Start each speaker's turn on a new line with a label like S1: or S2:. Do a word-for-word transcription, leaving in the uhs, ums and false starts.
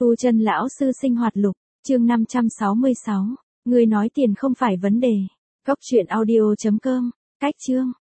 S1: Tu chân lão sư sinh hoạt lục, chương năm trăm sáu mươi sáu. Người nói tiền không phải vấn đề. Cốc truyện audio chấm com. Cách chương.